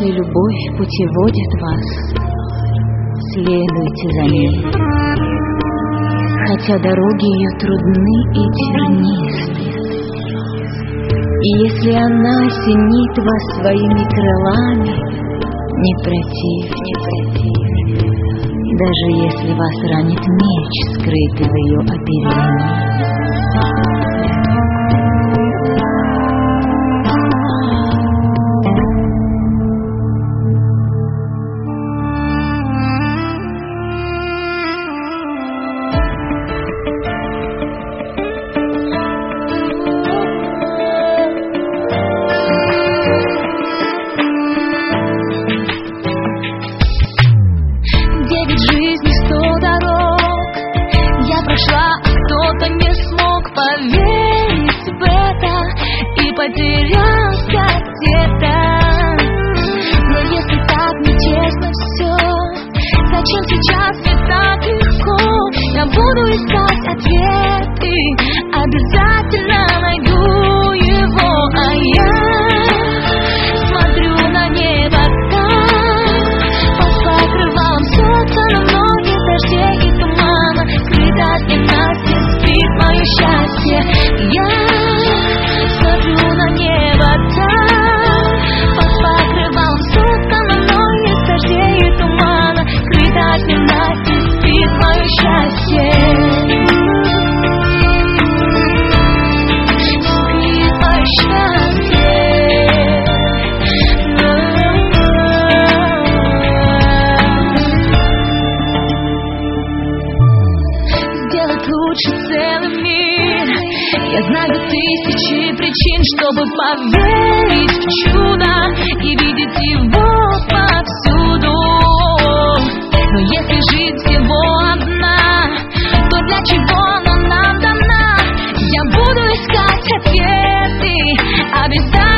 Если любовь путеводит вас, следуйте за ней, хотя дороги ее трудны и тернисты. И если она осенит вас своими крылами, не противьтесь, даже если вас ранит меч, скрытый в ее оперении. Кто-то не смог поверить в это и потерялся где-то. Но если так нечестно все, зачем сейчас мне так легко? Я буду искать ответы, обязательно найду его. А я смотрю на небо там, под покрывалом солнца, на многих дождей и тумана, скрыто от ненастья спит мое счастье. Я смотрю на небо там, под покрывалом солнца, на многих дождей и тумана, скрыто от ненастья спит мое счастье. Спит мое счастье. Лучше целый мир. Я знаю тысячи причин, чтобы поверить в чудо и видеть его повсюду. Но если жизнь всего одна, то для чего она нам дана? Я буду искать ответы, обязательно.